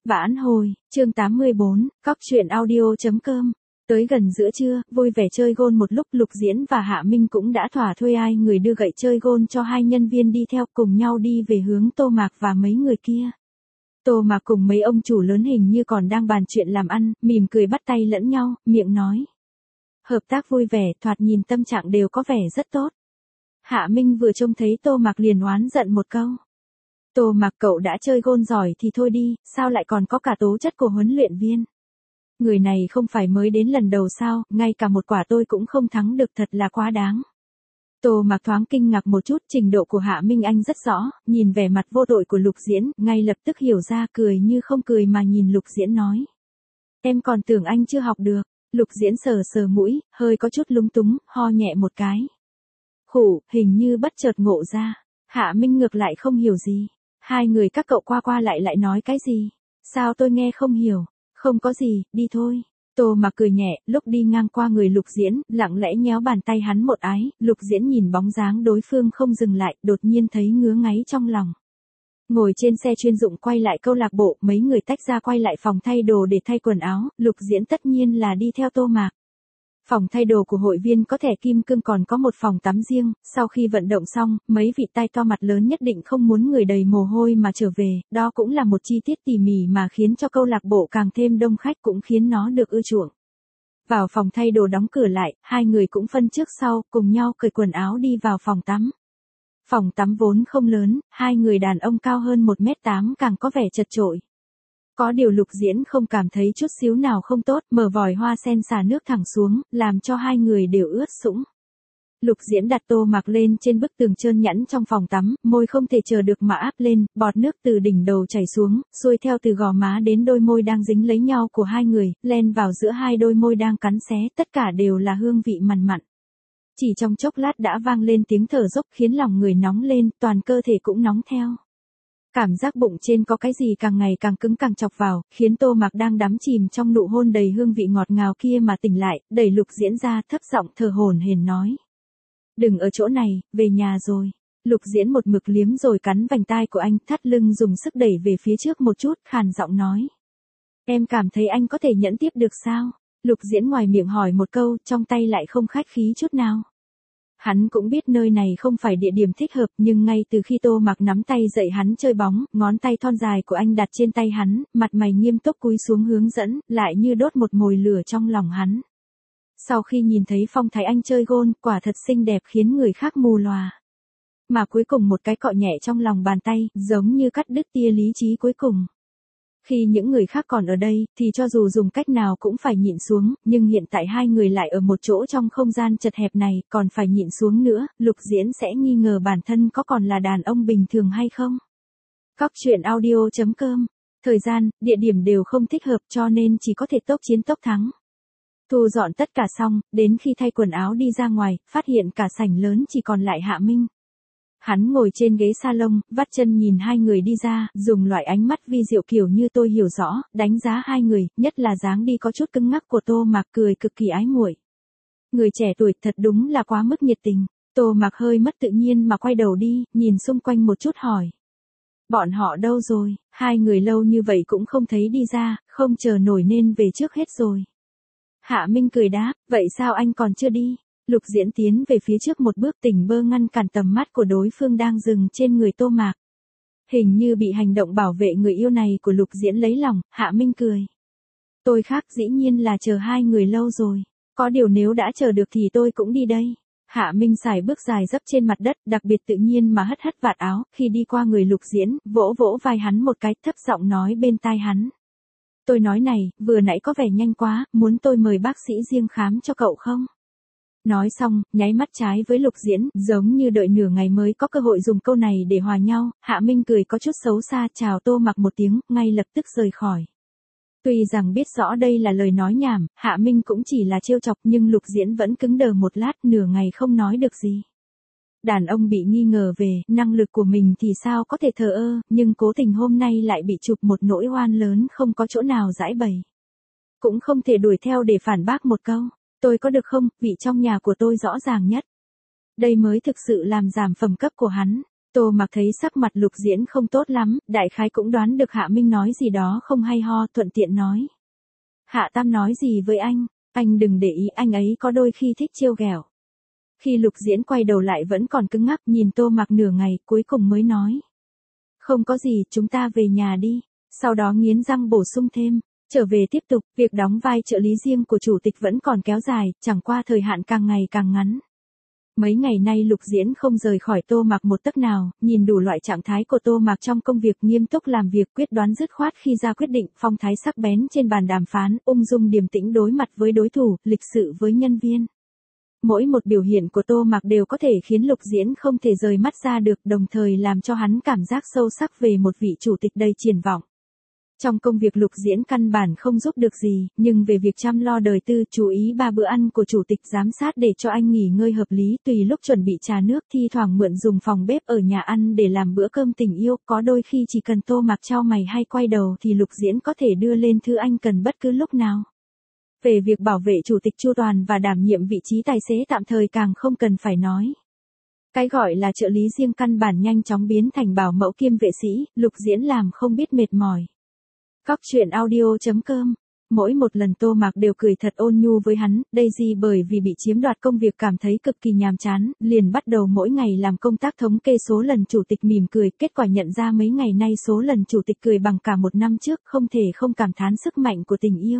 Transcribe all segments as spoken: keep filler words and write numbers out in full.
Vãn hồi, chương tám mươi bốn, cóc truyện audio.com. Tới gần giữa trưa, vui vẻ chơi gôn một lúc, Lục Diễn và Hạ Minh cũng đã thỏa thuê ai người đưa gậy chơi gôn cho hai nhân viên đi theo, cùng nhau đi về hướng Tô Mạc và mấy người kia. Tô Mạc cùng mấy ông chủ lớn hình như còn đang bàn chuyện làm ăn, mỉm cười bắt tay lẫn nhau, miệng nói. Hợp tác vui vẻ, thoạt nhìn tâm trạng đều có vẻ rất tốt. Hạ Minh vừa trông thấy Tô Mạc liền oán giận một câu. Tô Mạc, cậu đã chơi gôn giỏi thì thôi đi, sao lại còn có cả tố chất của huấn luyện viên? Người này không phải mới đến lần đầu sao, ngay cả một quả tôi cũng không thắng được, thật là quá đáng. Tô Mạc thoáng kinh ngạc một chút, trình độ của Hạ Minh anh rất rõ, nhìn vẻ mặt vô tội của Lục Diễn, ngay lập tức hiểu ra, cười như không cười mà nhìn Lục Diễn nói. Em còn tưởng anh chưa học được. Lục Diễn sờ sờ mũi, hơi có chút lúng túng, ho nhẹ một cái. Khủ, hình như bất chợt ngộ ra. Hạ Minh ngược lại không hiểu gì. Hai người các cậu qua qua lại lại nói cái gì? Sao tôi nghe không hiểu? Không có gì, đi thôi. Tô Mạc cười nhẹ, lúc đi ngang qua người Lục Diễn, lặng lẽ nhéo bàn tay hắn một ái, Lục Diễn nhìn bóng dáng đối phương không dừng lại, đột nhiên thấy ngứa ngáy trong lòng. Ngồi trên xe chuyên dụng quay lại câu lạc bộ, mấy người tách ra quay lại phòng thay đồ để thay quần áo, Lục Diễn tất nhiên là đi theo Tô Mạc. Phòng thay đồ của hội viên có thẻ kim cương còn có một phòng tắm riêng, sau khi vận động xong, mấy vị tai to mặt lớn nhất định không muốn người đầy mồ hôi mà trở về, đó cũng là một chi tiết tỉ mỉ mà khiến cho câu lạc bộ càng thêm đông khách, cũng khiến nó được ưa chuộng. Vào phòng thay đồ đóng cửa lại, hai người cũng phân trước sau, cùng nhau cởi quần áo đi vào phòng tắm. Phòng tắm vốn không lớn, hai người đàn ông cao hơn một mét tám càng có vẻ chật chội. Có điều Lục Diễn không cảm thấy chút xíu nào không tốt, mở vòi hoa sen xả nước thẳng xuống, làm cho hai người đều ướt sũng. Lục Diễn đặt Tô Mạc lên trên bức tường trơn nhẵn trong phòng tắm, môi không thể chờ được mà áp lên, bọt nước từ đỉnh đầu chảy xuống, xuôi theo từ gò má đến đôi môi đang dính lấy nhau của hai người, len vào giữa hai đôi môi đang cắn xé, tất cả đều là hương vị mặn mặn. Chỉ trong chốc lát đã vang lên tiếng thở dốc khiến lòng người nóng lên, toàn cơ thể cũng nóng theo. Cảm giác bụng trên có cái gì càng ngày càng cứng càng chọc vào, khiến Tô Mạc đang đắm chìm trong nụ hôn đầy hương vị ngọt ngào kia mà tỉnh lại, đẩy Lục Diễn ra, thấp giọng thở hổn hển nói. Đừng ở chỗ này, về nhà rồi. Lục Diễn một mực liếm rồi cắn vành tai của anh, thắt lưng dùng sức đẩy về phía trước một chút, khàn giọng nói. Em cảm thấy anh có thể nhẫn tiếp được sao? Lục Diễn ngoài miệng hỏi một câu, trong tay lại không khách khí chút nào. Hắn cũng biết nơi này không phải địa điểm thích hợp, nhưng ngay từ khi Tô Mạc nắm tay dạy hắn chơi bóng, ngón tay thon dài của anh đặt trên tay hắn, mặt mày nghiêm túc cúi xuống hướng dẫn, lại như đốt một mồi lửa trong lòng hắn. Sau khi nhìn thấy phong thái anh chơi gôn, quả thật xinh đẹp khiến người khác mù lòa. Mà cuối cùng một cái cọ nhẹ trong lòng bàn tay, giống như cắt đứt tia lý trí cuối cùng. Khi những người khác còn ở đây, thì cho dù dùng cách nào cũng phải nhịn xuống, nhưng hiện tại hai người lại ở một chỗ trong không gian chật hẹp này, còn phải nhịn xuống nữa, Lục Diễn sẽ nghi ngờ bản thân có còn là đàn ông bình thường hay không. Cóc truyện audio.com. Thời gian, địa điểm đều không thích hợp cho nên chỉ có thể tốc chiến tốc thắng. Thu dọn tất cả xong, đến khi thay quần áo đi ra ngoài, phát hiện cả sảnh lớn chỉ còn lại Hạ Minh. Hắn ngồi trên ghế salon, vắt chân nhìn hai người đi ra, dùng loại ánh mắt vi diệu kiểu như tôi hiểu rõ, đánh giá hai người, nhất là dáng đi có chút cứng ngắc của Tô Mạc, cười cực kỳ ái muội. Người trẻ tuổi thật đúng là quá mức nhiệt tình. Tô Mạc hơi mất tự nhiên mà quay đầu đi, nhìn xung quanh một chút hỏi. Bọn họ đâu rồi? Hai người lâu như vậy cũng không thấy đi ra, không chờ nổi nên về trước hết rồi. Hạ Minh cười đáp, vậy sao anh còn chưa đi? Lục Diễn tiến về phía trước một bước, tỉnh bơ ngăn cản tầm mắt của đối phương đang dừng trên người Tô Mạc. Hình như bị hành động bảo vệ người yêu này của Lục Diễn lấy lòng, Hạ Minh cười. Tôi khác dĩ nhiên là chờ hai người lâu rồi. Có điều nếu đã chờ được thì tôi cũng đi đây. Hạ Minh xài bước dài dấp trên mặt đất, đặc biệt tự nhiên mà hất hất vạt áo, khi đi qua người Lục Diễn, vỗ vỗ vai hắn một cái, thấp giọng nói bên tai hắn. Tôi nói này, vừa nãy có vẻ nhanh quá, muốn tôi mời bác sĩ riêng khám cho cậu không? Nói xong, nháy mắt trái với Lục Diễn, giống như đợi nửa ngày mới có cơ hội dùng câu này để hòa nhau, Hạ Minh cười có chút xấu xa chào Tô Mạc một tiếng, ngay lập tức rời khỏi. Tuy rằng biết rõ đây là lời nói nhảm, Hạ Minh cũng chỉ là trêu chọc nhưng Lục Diễn vẫn cứng đờ một lát, nửa ngày không nói được gì. Đàn ông bị nghi ngờ về năng lực của mình thì sao có thể thờ ơ, nhưng cố tình hôm nay lại bị chụp một nỗi oan lớn không có chỗ nào giải bày. Cũng không thể đuổi theo để phản bác một câu. Tôi có được không, vị trong nhà của tôi rõ ràng nhất. Đây mới thực sự làm giảm phẩm cấp của hắn. Tô Mặc thấy sắc mặt Lục Diễn không tốt lắm, đại khái cũng đoán được Hạ Minh nói gì đó không hay ho, thuận tiện nói. Hạ Tam nói gì với anh, anh đừng để ý, anh ấy có đôi khi thích trêu ghẹo. Khi Lục Diễn quay đầu lại vẫn còn cứng ngắc nhìn Tô Mặc nửa ngày, cuối cùng mới nói. Không có gì, chúng ta về nhà đi. Sau đó nghiến răng bổ sung thêm. Trở về tiếp tục, việc đóng vai trợ lý riêng của chủ tịch vẫn còn kéo dài, chẳng qua thời hạn càng ngày càng ngắn. Mấy ngày nay Lục Diễn không rời khỏi Tô Mặc một tấc nào, nhìn đủ loại trạng thái của Tô Mặc trong công việc, nghiêm túc làm việc, quyết đoán dứt khoát khi ra quyết định, phong thái sắc bén trên bàn đàm phán, ung dung điềm tĩnh đối mặt với đối thủ, lịch sự với nhân viên. Mỗi một biểu hiện của Tô Mặc đều có thể khiến Lục Diễn không thể rời mắt ra được, đồng thời làm cho hắn cảm giác sâu sắc về một vị chủ tịch đầy triển vọng. Trong công việc Lục Diễn căn bản không giúp được gì, nhưng về việc chăm lo đời tư, chú ý ba bữa ăn của chủ tịch, giám sát để cho anh nghỉ ngơi hợp lý, tùy lúc chuẩn bị trà nước, thi thoảng mượn dùng phòng bếp ở nhà ăn để làm bữa cơm tình yêu, có đôi khi chỉ cần Tô Mặc chau mày hay quay đầu thì Lục Diễn có thể đưa lên thư anh cần bất cứ lúc nào. Về việc bảo vệ chủ tịch chu toàn và đảm nhiệm vị trí tài xế tạm thời càng không cần phải nói. Cái gọi là trợ lý riêng căn bản nhanh chóng biến thành bảo mẫu kiêm vệ sĩ, Lục Diễn làm không biết mệt mỏi. Cóc truyện audio chấm com. Mỗi một lần Tô Mặc đều cười thật ôn nhu với hắn, Daisy bởi vì bị chiếm đoạt công việc cảm thấy cực kỳ nhàm chán, liền bắt đầu mỗi ngày làm công tác thống kê số lần chủ tịch mỉm cười, kết quả nhận ra mấy ngày nay số lần chủ tịch cười bằng cả một năm trước, không thể không cảm thán sức mạnh của tình yêu.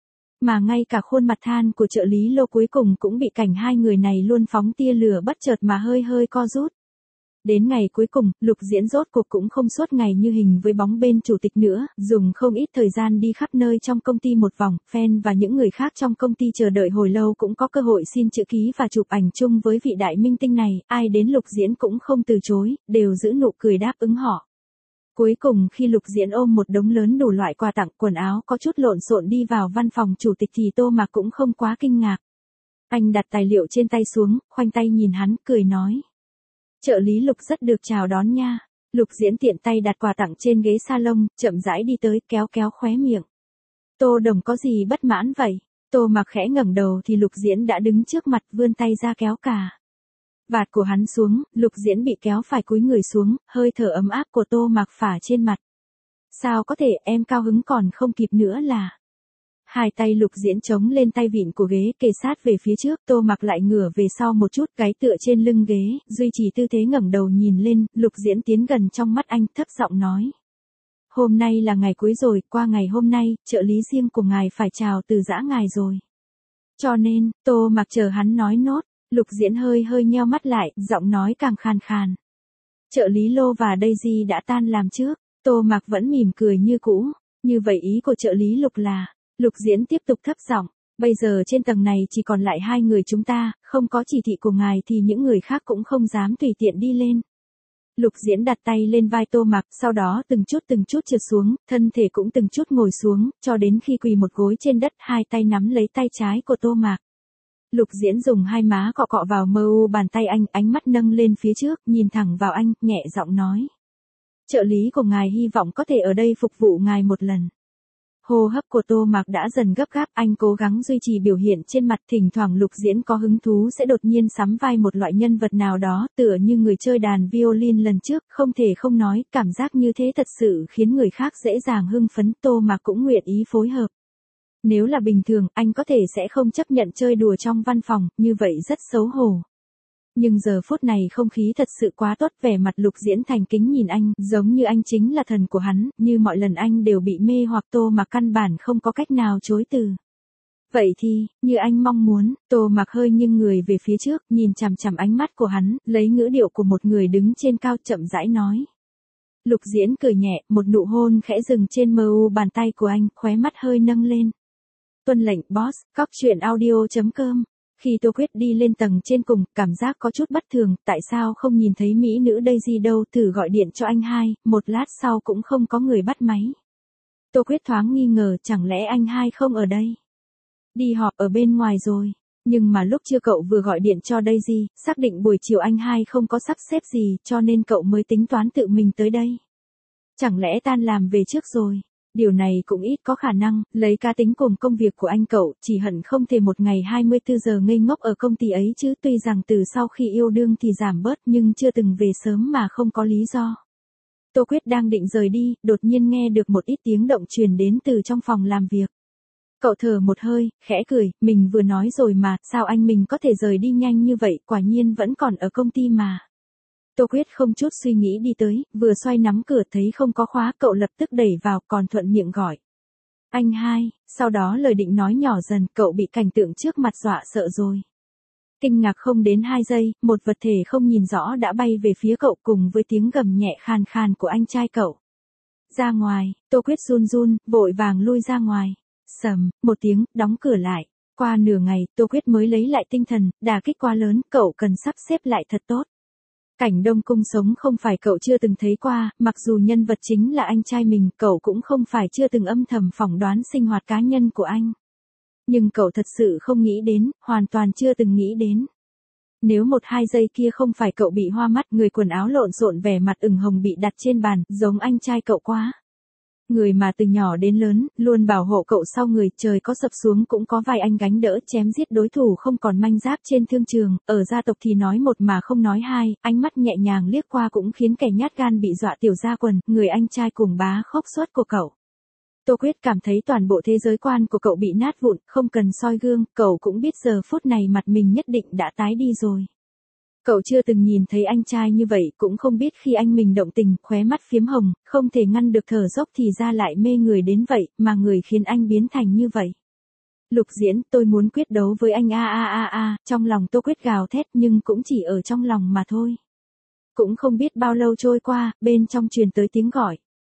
Mà ngay cả khuôn mặt than của trợ lý Lô cuối cùng cũng bị cảnh hai người này luôn phóng tia lửa bất chợt mà hơi hơi co rút. Đến ngày cuối cùng, Lục Diễn rốt cuộc cũng không suốt ngày như hình với bóng bên chủ tịch nữa, dùng không ít thời gian đi khắp nơi trong công ty một vòng, fan và những người khác trong công ty chờ đợi hồi lâu cũng có cơ hội xin chữ ký và chụp ảnh chung với vị đại minh tinh này, ai đến Lục Diễn cũng không từ chối, đều giữ nụ cười đáp ứng họ. Cuối cùng khi Lục Diễn ôm một đống lớn đủ loại quà tặng, quần áo có chút lộn xộn đi vào văn phòng chủ tịch thì Tô Mặc cũng không quá kinh ngạc. Anh đặt tài liệu trên tay xuống, khoanh tay nhìn hắn, cười nói. Trợ lý Lục rất được chào đón nha. Lục Diễn tiện tay đặt quà tặng trên ghế salon, chậm rãi đi tới, kéo kéo khóe miệng. Tô Đồng có gì bất mãn vậy? Tô Mặc khẽ ngẩng đầu thì Lục Diễn đã đứng trước mặt, vươn tay ra kéo cả vạt của hắn xuống, Lục Diễn bị kéo phải cúi người xuống, hơi thở ấm áp của Tô Mặc phả trên mặt. Sao có thể, em cao hứng còn không kịp nữa là. Hai tay Lục Diễn chống lên tay vịn của ghế, kề sát về phía trước, Tô Mặc lại ngửa về sau một chút, gáy tựa trên lưng ghế, duy trì tư thế ngẩng đầu nhìn lên, Lục Diễn tiến gần trong mắt anh, thấp giọng nói. Hôm nay là ngày cuối rồi, qua ngày hôm nay, trợ lý riêng của ngài phải chào từ giã ngài rồi. Cho nên, Tô Mặc chờ hắn nói nốt, Lục Diễn hơi hơi nheo mắt lại, giọng nói càng khàn khàn. Trợ lý Lô và Daisy đã tan làm trước, Tô Mặc vẫn mỉm cười như cũ, như vậy ý của trợ lý Lục là. Lục Diễn tiếp tục thấp giọng, bây giờ trên tầng này chỉ còn lại hai người chúng ta, không có chỉ thị của ngài thì những người khác cũng không dám tùy tiện đi lên. Lục Diễn đặt tay lên vai Tô Mặc, sau đó từng chút từng chút trượt xuống, thân thể cũng từng chút ngồi xuống, cho đến khi quỳ một gối trên đất, hai tay nắm lấy tay trái của Tô Mặc. Lục Diễn dùng hai má cọ cọ vào mờ u bàn tay anh, ánh mắt nâng lên phía trước, nhìn thẳng vào anh, nhẹ giọng nói. Trợ lý của ngài hy vọng có thể ở đây phục vụ ngài một lần. Hô hấp của Tô Mặc đã dần gấp gáp, anh cố gắng duy trì biểu hiện trên mặt, thỉnh thoảng Lục Diễn có hứng thú sẽ đột nhiên sắm vai một loại nhân vật nào đó, tựa như người chơi đàn violin lần trước, không thể không nói, cảm giác như thế thật sự khiến người khác dễ dàng hưng phấn, Tô Mặc cũng nguyện ý phối hợp. Nếu là bình thường, anh có thể sẽ không chấp nhận chơi đùa trong văn phòng, như vậy rất xấu hổ. Nhưng giờ phút này không khí thật sự quá tốt, vẻ mặt Lục Diễn thành kính nhìn anh, giống như anh chính là thần của hắn, như mọi lần anh đều bị mê hoặc Tô Mặc căn bản không có cách nào chối từ. Vậy thì, như anh mong muốn, Tô Mặc hơi nghiêng người về phía trước, nhìn chằm chằm ánh mắt của hắn, lấy ngữ điệu của một người đứng trên cao chậm rãi nói. Lục Diễn cười nhẹ, một nụ hôn khẽ dừng trên mờ u bàn tay của anh, khóe mắt hơi nâng lên. Tuân lệnh boss, cóc truyện audio chấm com. Khi Tô Quyết đi lên tầng trên cùng, cảm giác có chút bất thường, tại sao không nhìn thấy mỹ nữ Daisy đâu, thử gọi điện cho anh hai, một lát sau cũng không có người bắt máy. Tô Quyết thoáng nghi ngờ, chẳng lẽ anh hai không ở đây? Đi họp ở bên ngoài rồi, nhưng mà lúc chưa cậu vừa gọi điện cho Daisy, xác định buổi chiều anh hai không có sắp xếp gì, cho nên cậu mới tính toán tự mình tới đây. Chẳng lẽ tan làm về trước rồi? Điều này cũng ít có khả năng, lấy cá tính cùng công việc của anh cậu, chỉ hận không thể một ngày hai mươi tư giờ ngây ngốc ở công ty ấy chứ, tuy rằng từ sau khi yêu đương thì giảm bớt nhưng chưa từng về sớm mà không có lý do. Tô Quyết đang định rời đi, đột nhiên nghe được một ít tiếng động truyền đến từ trong phòng làm việc. Cậu thở một hơi, khẽ cười, mình vừa nói rồi mà, sao anh mình có thể rời đi nhanh như vậy, quả nhiên vẫn còn ở công ty mà. Tô Quyết không chút suy nghĩ đi tới, vừa xoay nắm cửa thấy không có khóa, cậu lập tức đẩy vào, còn thuận miệng gọi. Anh hai, sau đó lời định nói nhỏ dần, cậu bị cảnh tượng trước mặt dọa sợ rồi. Kinh ngạc không đến hai giây, một vật thể không nhìn rõ đã bay về phía cậu cùng với tiếng gầm nhẹ khàn khàn của anh trai cậu. Ra ngoài, Tô Quyết run run, vội vàng lui ra ngoài. Sầm, một tiếng, đóng cửa lại. Qua nửa ngày, Tô Quyết mới lấy lại tinh thần, đả kích quá lớn, cậu cần sắp xếp lại thật tốt. Cảnh Đông Cung sống không phải cậu chưa từng thấy qua, mặc dù nhân vật chính là anh trai mình, cậu cũng không phải chưa từng âm thầm phỏng đoán sinh hoạt cá nhân của anh. Nhưng cậu thật sự không nghĩ đến, hoàn toàn chưa từng nghĩ đến. Nếu một hai giây kia không phải cậu bị hoa mắt, người quần áo lộn xộn vẻ mặt ửng hồng bị đặt trên bàn, giống anh trai cậu quá. Người mà từ nhỏ đến lớn, luôn bảo hộ cậu sau người, trời có sập xuống cũng có vài anh gánh đỡ, chém giết đối thủ không còn manh giáp trên thương trường, ở gia tộc thì nói một mà không nói hai, ánh mắt nhẹ nhàng liếc qua cũng khiến kẻ nhát gan bị dọa tiểu ra quần, người anh trai cùng bá khốc suất của cậu. Tô Quyết cảm thấy toàn bộ thế giới quan của cậu bị nát vụn, không cần soi gương, cậu cũng biết giờ phút này mặt mình nhất định đã tái đi rồi. Cậu chưa từng nhìn thấy anh trai như vậy, cũng không biết khi anh mình động tình, khóe mắt phiếm hồng, không thể ngăn được thở dốc thì ra lại mê người đến vậy, mà người khiến anh biến thành như vậy. Lục Diễn, tôi muốn quyết đấu với anh a a a a, trong lòng Tô Quyết gào thét nhưng cũng chỉ ở trong lòng mà thôi. Cũng không biết bao lâu trôi qua, bên trong truyền tới tiếng gọi.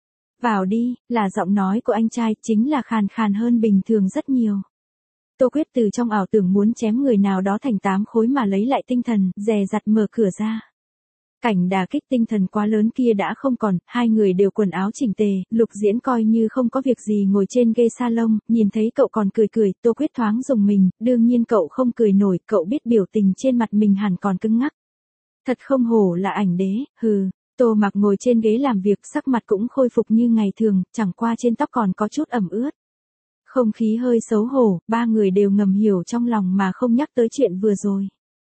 Vào đi, là giọng nói của anh trai, chính là khàn khàn hơn bình thường rất nhiều. Tô Quyết từ trong ảo tưởng muốn chém người nào đó thành tám khối mà lấy lại tinh thần, dè dặt mở cửa ra. Cảnh đả kích tinh thần quá lớn kia đã không còn, hai người đều quần áo chỉnh tề, Lục Diễn coi như không có việc gì ngồi trên ghế salon, nhìn thấy cậu còn cười cười, Tô Quyết thoáng rùng mình, đương nhiên cậu không cười nổi, cậu biết biểu tình trên mặt mình hẳn còn cứng ngắc. Thật không hổ là ảnh đế, hừ. Tô Mặc ngồi trên ghế làm việc, sắc mặt cũng khôi phục như ngày thường, chẳng qua trên tóc còn có chút ẩm ướt. Không khí hơi xấu hổ, ba người đều ngầm hiểu trong lòng mà không nhắc tới chuyện vừa rồi.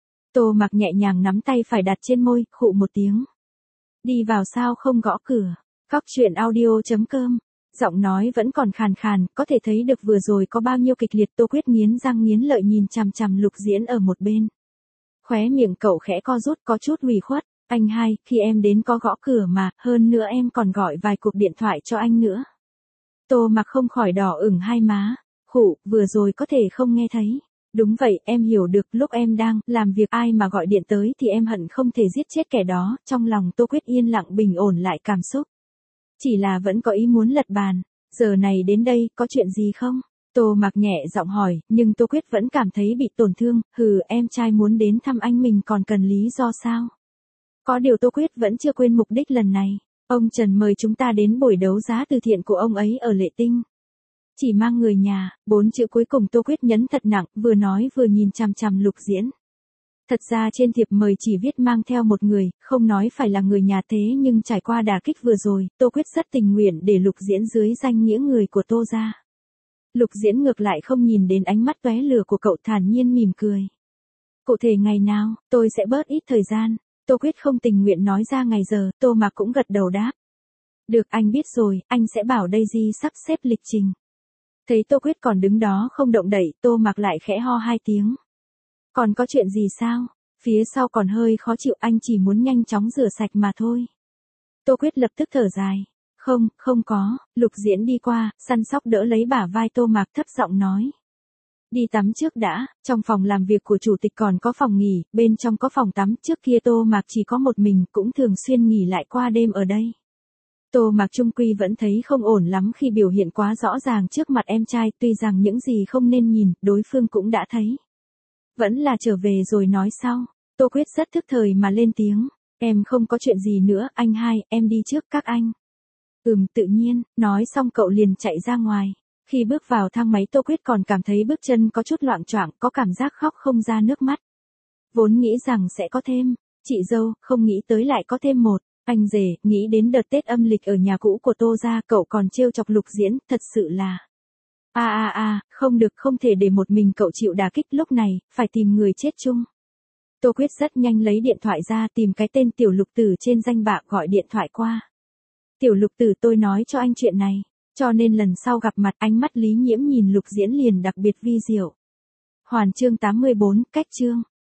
Tô Mặc nhẹ nhàng nắm tay phải đặt trên môi, khụ một tiếng. Đi vào sao không gõ cửa. Cóc truyện audio chấm com. Giọng nói vẫn còn khàn khàn, có thể thấy được vừa rồi có bao nhiêu kịch liệt. Tô Quyết nghiến răng nghiến lợi nhìn chằm chằm Lục Diễn ở một bên. Khóe miệng cậu khẽ co rút, có chút ủy khuất. Anh hai, khi em đến có gõ cửa mà, hơn nữa em còn gọi vài cuộc điện thoại cho anh nữa. Tô Mặc không khỏi đỏ ửng hai má. Khụ, vừa rồi có thể không nghe thấy. Đúng vậy, em hiểu được, lúc em đang làm việc ai mà gọi điện tới thì em hận không thể giết chết kẻ đó, trong lòng Tô Quyết yên lặng bình ổn lại cảm xúc. Chỉ là vẫn có ý muốn lật bàn, giờ này đến đây, có chuyện gì không? Tô Mặc nhẹ giọng hỏi, nhưng Tô Quyết vẫn cảm thấy bị tổn thương, hừ, em trai muốn đến thăm anh mình còn cần lý do sao? Có điều Tô Quyết vẫn chưa quên mục đích lần này, ông Trần mời chúng ta đến buổi đấu giá từ thiện của ông ấy ở Lệ Tinh. Chỉ mang người nhà, bốn chữ cuối cùng Tô Quyết nhấn thật nặng, vừa nói vừa nhìn chằm chằm Lục Diễn. Thật ra trên thiệp mời chỉ viết mang theo một người, không nói phải là người nhà thế nhưng trải qua đả kích vừa rồi, Tô Quyết rất tình nguyện để Lục Diễn dưới danh nghĩa người của Tô gia. Lục Diễn ngược lại không nhìn đến ánh mắt tóe lửa của cậu, thản nhiên mỉm cười. Cụ thể ngày nào, tôi sẽ bớt ít thời gian. Tô Quyết không tình nguyện nói ra ngày giờ, Tô Mặc cũng gật đầu đáp. Được, anh biết rồi, anh sẽ bảo Daisy sắp xếp lịch trình. Thấy Tô Quyết còn đứng đó không động đậy, Tô Mặc lại khẽ ho hai tiếng. Còn có chuyện gì sao? Phía sau còn hơi khó chịu, anh chỉ muốn nhanh chóng rửa sạch mà thôi. Tô Quyết lập tức thở dài. Không, không có, Lục Diễn đi qua, săn sóc đỡ lấy bả vai Tô Mặc, thấp giọng nói. Đi tắm trước đã, trong phòng làm việc của chủ tịch còn có phòng nghỉ, bên trong có phòng tắm, trước kia Tô Mặc chỉ có một mình, cũng thường xuyên nghỉ lại qua đêm ở đây. Tô Mặc trung quy vẫn thấy không ổn lắm khi biểu hiện quá rõ ràng trước mặt em trai, tuy rằng những gì không nên nhìn, đối phương cũng đã thấy. Vẫn là trở về rồi nói sau. Tô Quyết rất thức thời mà lên tiếng, em không có chuyện gì nữa, anh hai, em đi trước các anh. Ừm, tự nhiên, nói xong cậu liền chạy ra ngoài. Khi bước vào thang máy Tô Quyết còn cảm thấy bước chân có chút loạng choạng, có cảm giác khóc không ra nước mắt. Vốn nghĩ rằng sẽ có thêm, chị dâu, không nghĩ tới lại có thêm một. Anh rể, nghĩ đến đợt Tết âm lịch ở nhà cũ của Tô gia, cậu còn trêu chọc Lục Diễn, thật sự là... A a a, không được, không thể để một mình cậu chịu đả kích lúc này, phải tìm người chết chung. Tô Quyết rất nhanh lấy điện thoại ra, tìm cái tên Tiểu Lục Tử trên danh bạ, gọi điện thoại qua. Tiểu Lục Tử, tôi nói cho anh chuyện này, cho nên lần sau gặp mặt, ánh mắt Lý Nhiễm nhìn Lục Diễn liền đặc biệt vi diệu. Hoàn chương tám mươi bốn, cách chương.